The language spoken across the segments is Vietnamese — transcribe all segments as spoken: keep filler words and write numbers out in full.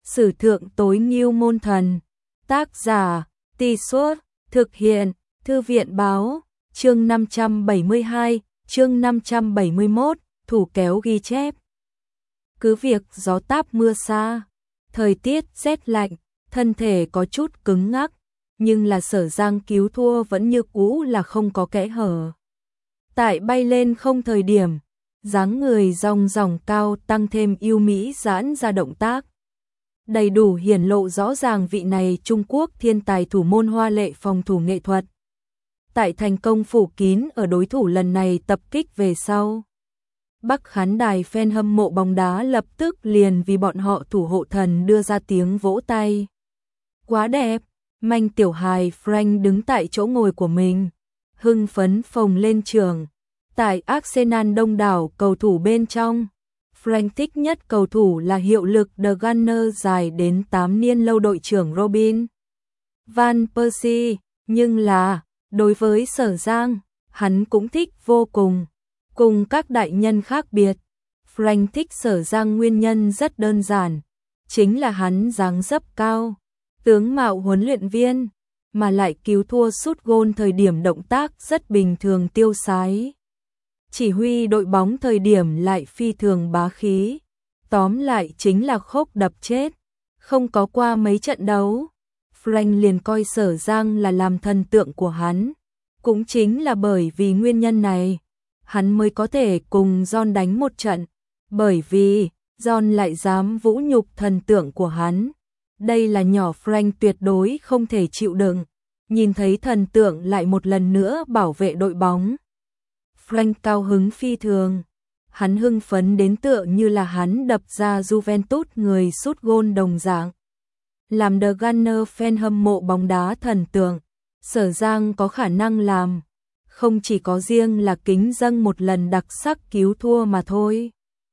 Sử thượng tối ngưu môn thần. Tác giả, Tì Suốt, thực hiện, Thư viện báo, chương năm trăm bảy mươi hai, chương năm trăm bảy mươi mốt, thủ kéo ghi chép. Cứ việc gió táp mưa xa, thời tiết rét lạnh, thân thể có chút cứng ngắc, nhưng là Sở Giang cứu thua vẫn như cũ là không có kẽ hở. Tại bay lên không thời điểm, dáng người rong ròng cao tăng thêm yêu mỹ giãn ra động tác. Đầy đủ hiển lộ rõ ràng vị này Trung Quốc thiên tài thủ môn hoa lệ phòng thủ nghệ thuật. Tại thành công phủ kín ở đối thủ lần này tập kích về sau, Bắc khán đài fan hâm mộ bóng đá lập tức liền vì bọn họ thủ hộ thần đưa ra tiếng vỗ tay. Quá đẹp, manh tiểu hài Frank đứng tại chỗ ngồi của mình, hưng phấn phồng lên trường. Tại Arsenal đông đảo cầu thủ bên trong, Frank thích nhất cầu thủ là hiệu lực The Gunner dài đến tám niên lâu đội trưởng Robin Van Persie, nhưng là, đối với Sở Giang, hắn cũng thích vô cùng. Cùng các đại nhân khác biệt, Frank thích Sở Giang nguyên nhân rất đơn giản, chính là hắn dáng dấp cao, tướng mạo huấn luyện viên, mà lại cứu thua sút gôn thời điểm động tác rất bình thường tiêu sái. Chỉ huy đội bóng thời điểm lại phi thường bá khí, tóm lại chính là khốc đập chết. Không có qua mấy trận đấu, Frank liền coi Sở Giang là làm thần tượng của hắn. Cũng chính là bởi vì nguyên nhân này, hắn mới có thể cùng John đánh một trận, bởi vì John lại dám vũ nhục thần tượng của hắn. Đây là nhỏ Frank tuyệt đối không thể chịu đựng, nhìn thấy thần tượng lại một lần nữa bảo vệ đội bóng. Frank cao hứng phi thường, hắn hưng phấn đến tựa như là hắn đập ra Juventus người sút gôn đồng dạng. Làm The Gunner fan hâm mộ bóng đá thần tượng, Sở Giang có khả năng làm, không chỉ có riêng là kính dâng một lần đặc sắc cứu thua mà thôi.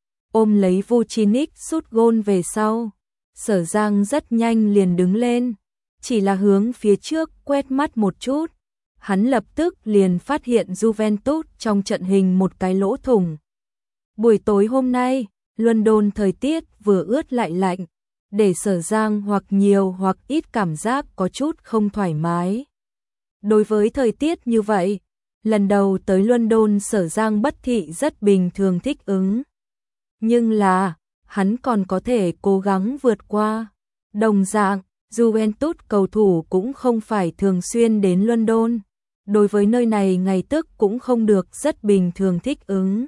Ôm lấy Vucinic sút gôn về sau, Sở Giang rất nhanh liền đứng lên, chỉ là hướng phía trước quét mắt một chút. Hắn lập tức liền phát hiện Juventus trong trận hình một cái lỗ thủng. Buổi tối hôm nay, London thời tiết vừa ướt lại lạnh, để Sở Giang hoặc nhiều hoặc ít cảm giác có chút không thoải mái. Đối với thời tiết như vậy, lần đầu tới London Sở Giang bất thị rất bình thường thích ứng. Nhưng là, hắn còn có thể cố gắng vượt qua. Đồng dạng, Juventus cầu thủ cũng không phải thường xuyên đến London. Đối với nơi này ngày tức cũng không được rất bình thường thích ứng.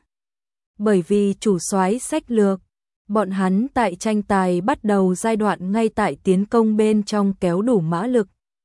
Bởi vì chủ soái sách lược, bọn hắn tại tranh tài bắt đầu giai đoạn ngay tại tiến công bên trong kéo đủ mã lực.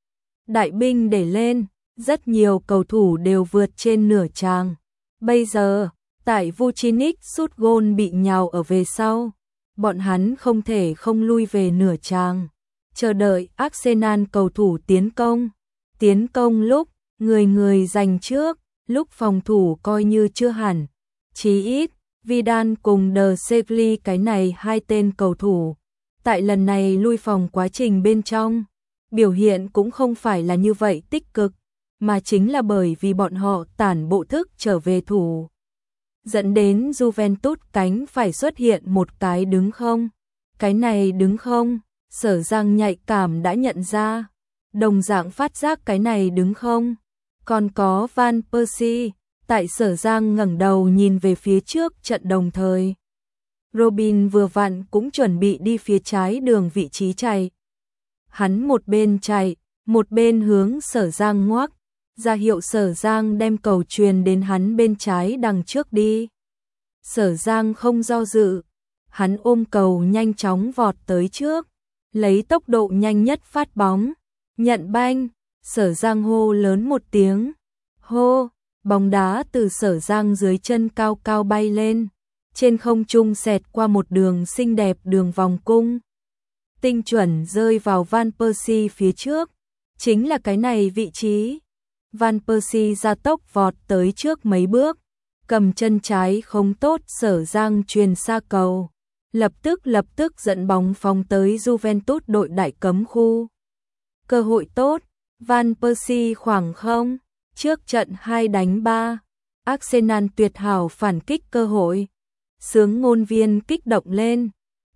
Đại binh để lên, rất nhiều cầu thủ đều vượt trên nửa tràng. Bây giờ, tại Vucinic sút gôn bị nhào ở về sau, bọn hắn không thể không lui về nửa tràng, chờ đợi Arsenal cầu thủ tiến công. Tiến công lúc người người giành trước, lúc phòng thủ coi như chưa hẳn. Chí ít, Vidal cùng De Segli cái này hai tên cầu thủ, tại lần này lui phòng quá trình bên trong, biểu hiện cũng không phải là như vậy tích cực, mà chính là bởi vì bọn họ tản bộ thức trở về thủ. Dẫn đến Juventus cánh phải xuất hiện một cái đứng không. Cái này đứng không, Sở Giang nhạy cảm đã nhận ra, đồng dạng phát giác cái này đứng không. Còn có Van Persie, tại Sở Giang ngẩng đầu nhìn về phía trước trận đồng thời. Robin vừa vặn cũng chuẩn bị đi phía trái đường vị trí chạy. Hắn một bên chạy, một bên hướng Sở Giang ngoắc, ra hiệu Sở Giang đem cầu truyền đến hắn bên trái đằng trước đi. Sở Giang không do dự, hắn ôm cầu nhanh chóng vọt tới trước, lấy tốc độ nhanh nhất phát bóng, nhận banh. Sở Giang hô lớn một tiếng, hô, bóng đá từ Sở Giang dưới chân cao cao bay lên, trên không trung xẹt qua một đường xinh đẹp đường vòng cung, tinh chuẩn rơi vào Van Persie phía trước. Chính là cái này vị trí, Van Persie ra tốc vọt tới trước mấy bước, cầm chân trái không tốt Sở Giang truyền xa cầu, lập tức lập tức dẫn bóng phóng tới Juventus đội đại cấm khu. Cơ hội tốt, Van Persie khoảng không, trước trận hai đánh ba, Arsenal tuyệt hảo phản kích cơ hội. Sướng ngôn viên kích động lên,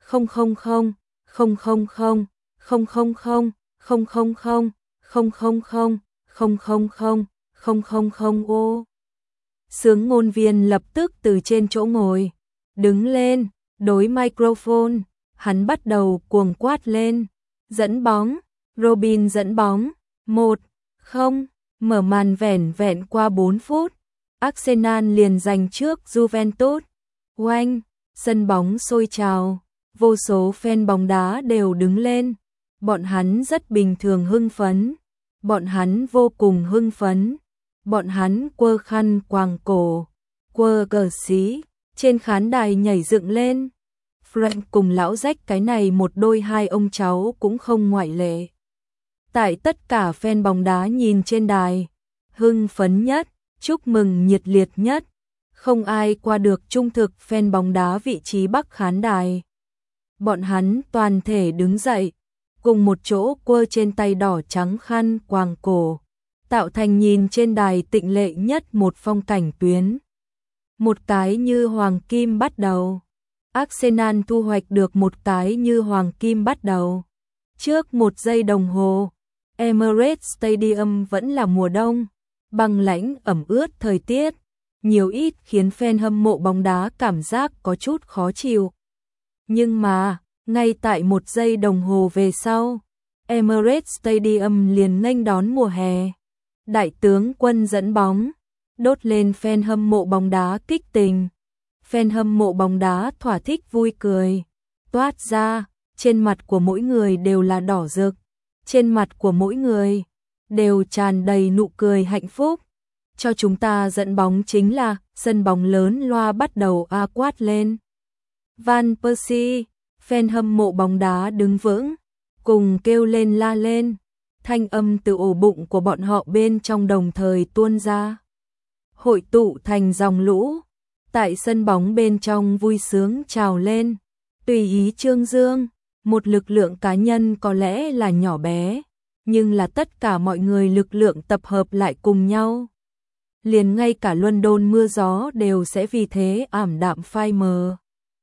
không không không, không không không, không không không, không không không, không không không, không không không, không không không ô. Sướng ngôn viên lập tức từ trên chỗ ngồi đứng lên, đối microphone, hắn bắt đầu cuồng quát lên. Dẫn bóng, Robin dẫn bóng, một không, mở màn vẻn vẹn qua bốn phút, Arsenal liền giành trước Juventus. Oanh, sân bóng sôi trào, vô số fan bóng đá đều đứng lên, bọn hắn rất bình thường hưng phấn, bọn hắn vô cùng hưng phấn, bọn hắn quơ khăn quàng cổ, quơ cờ xí, trên khán đài nhảy dựng lên. Frank cùng lão rách cái này một đôi hai ông cháu cũng không ngoại lệ. Tại tất cả fan bóng đá nhìn trên đài, hưng phấn nhất, chúc mừng nhiệt liệt nhất, không ai qua được trung thực fan bóng đá vị trí bắc khán đài. Bọn hắn toàn thể đứng dậy, cùng một chỗ quơ trên tay đỏ trắng khăn quàng cổ, tạo thành nhìn trên đài tịnh lệ nhất một phong cảnh tuyến. Một cái như hoàng kim bắt đầu. Arsenal thu hoạch được một cái như hoàng kim bắt đầu. Trước một giây đồng hồ, Emirates Stadium vẫn là mùa đông, băng lãnh ẩm ướt thời tiết, nhiều ít khiến fan hâm mộ bóng đá cảm giác có chút khó chịu. Nhưng mà, ngay tại một giây đồng hồ về sau, Emirates Stadium liền nghênh đón mùa hè. Đại tướng Quân dẫn bóng, đốt lên fan hâm mộ bóng đá kích tình. Fan hâm mộ bóng đá thỏa thích vui cười, toát ra, trên mặt của mỗi người đều là đỏ rực, trên mặt của mỗi người đều tràn đầy nụ cười hạnh phúc. Cho chúng ta dẫn bóng chính là, sân bóng lớn loa bắt đầu a quát lên. Van Persie, fan hâm mộ bóng đá đứng vững, cùng kêu lên la lên, thanh âm từ ổ bụng của bọn họ bên trong đồng thời tuôn ra, hội tụ thành dòng lũ. Tại sân bóng bên trong vui sướng trào lên, tùy ý trương dương, một lực lượng cá nhân có lẽ là nhỏ bé, nhưng là tất cả mọi người lực lượng tập hợp lại cùng nhau. Liền ngay cả London mưa gió đều sẽ vì thế ảm đạm phai mờ.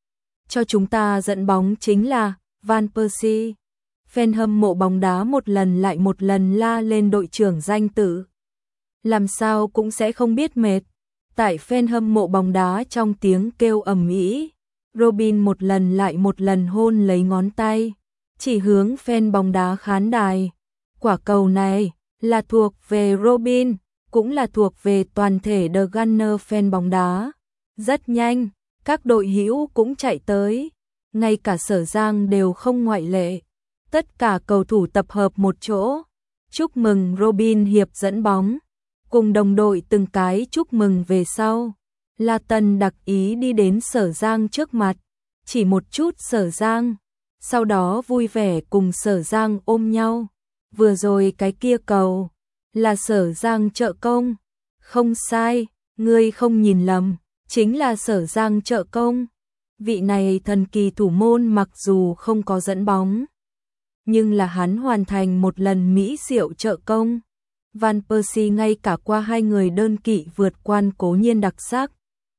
Cho chúng ta dẫn bóng chính là Van Persie. Fan hâm mộ bóng đá một lần lại một lần la lên đội trưởng danh tự. Làm sao cũng sẽ không biết mệt. Tại fan hâm mộ bóng đá trong tiếng kêu ầm ĩ, Robin một lần lại một lần hôn lấy ngón tay, chỉ hướng fan bóng đá khán đài. Quả cầu này là thuộc về Robin, cũng là thuộc về toàn thể The Gunner fan bóng đá. Rất nhanh, các đội hữu cũng chạy tới, ngay cả Sở Giang đều không ngoại lệ. Tất cả cầu thủ tập hợp một chỗ, chúc mừng Robin hiệp dẫn bóng. Cùng đồng đội từng cái chúc mừng về sau, La Tần đặc ý đi đến Sở Giang trước mặt, chỉ một chút Sở Giang, sau đó vui vẻ cùng Sở Giang ôm nhau. Vừa rồi cái kia cầu là Sở Giang trợ công, không sai, ngươi không nhìn lầm, chính là Sở Giang trợ công. Vị này thần kỳ thủ môn mặc dù không có dẫn bóng, nhưng là hắn hoàn thành một lần mỹ diệu trợ công. Van Persie ngay cả qua hai người đơn kỵ vượt quan cố nhiên đặc sắc.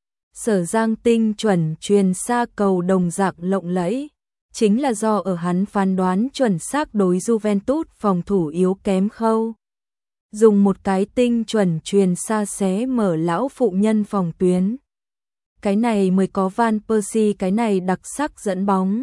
Sở Giang tinh chuẩn truyền xa cầu đồng dạng lộng lẫy, chính là do ở hắn phán đoán chuẩn xác đối Juventus phòng thủ yếu kém khâu. Dùng một cái tinh chuẩn truyền xa xé mở lão phụ nhân phòng tuyến. Cái này mới có Van Persie cái này đặc sắc dẫn bóng.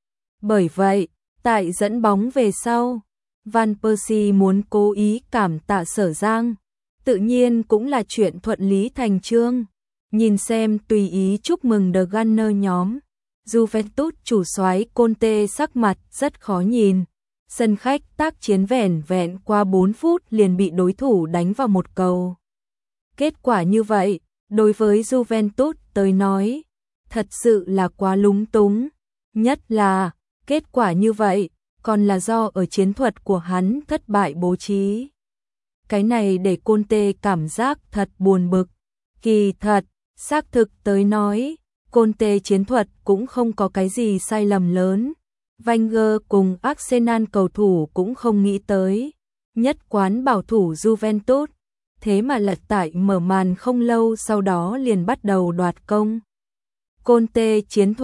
Bởi vậy, tại dẫn bóng về sau, Van Persie muốn cố ý cảm tạ Sở Giang, tự nhiên cũng là chuyện thuận lý thành chương. Nhìn xem tùy ý chúc mừng The Gunner nhóm, Juventus chủ soái Conte sắc mặt rất khó nhìn. Sân khách tác chiến vẻn vẹn qua bốn phút liền bị đối thủ đánh vào một cầu. Kết quả như vậy, đối với Juventus tới nói, thật sự là quá lúng túng. Nhất là, kết quả như vậy, còn là do ở chiến thuật của hắn thất bại bố trí. Cái này để Conte cảm giác thật buồn bực. Kỳ thật, xác thực tới nói, Conte chiến thuật cũng không có cái gì sai lầm lớn. Wenger cùng Arsenal cầu thủ cũng không nghĩ tới. Nhất quán bảo thủ Juventus, thế mà lật tại mở màn không lâu sau đó liền bắt đầu đoạt công. Conte chiến thuật,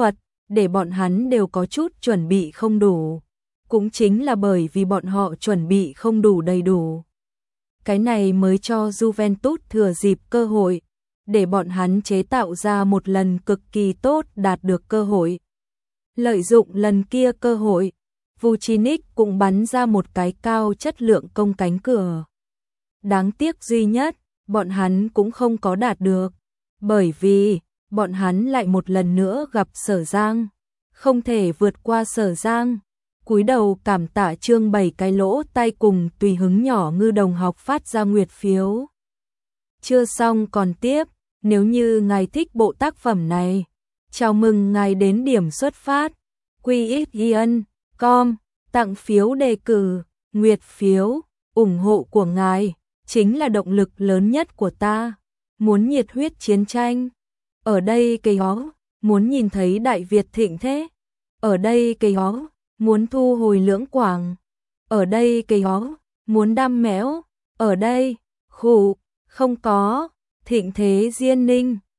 để bọn hắn đều có chút chuẩn bị không đủ. Cũng chính là bởi vì bọn họ chuẩn bị không đủ đầy đủ. Cái này mới cho Juventus thừa dịp cơ hội, để bọn hắn chế tạo ra một lần cực kỳ tốt đạt được cơ hội. Lợi dụng lần kia cơ hội, Vucinic cũng bắn ra một cái cao chất lượng công cánh cửa. Đáng tiếc duy nhất, bọn hắn cũng không có đạt được, bởi vì bọn hắn lại một lần nữa gặp Sở Giang, không thể vượt qua Sở Giang. Cúi đầu cảm tạ chương bảy cái lỗ tay cùng tùy hứng nhỏ ngư đồng học phát ra nguyệt phiếu. Chưa xong còn tiếp, nếu như ngài thích bộ tác phẩm này, chào mừng ngài đến điểm xuất phát, quy ích chấm com, tặng phiếu đề cử, nguyệt phiếu, ủng hộ của ngài, chính là động lực lớn nhất của ta. Muốn nhiệt huyết chiến tranh, ở đây cây ó, muốn nhìn thấy Đại Việt thịnh thế, ở đây cây ó, muốn thu hồi Lưỡng Quảng, ở đây cây ó, muốn đam méo, ở đây, khủ, không có, thịnh thế Diên Ninh.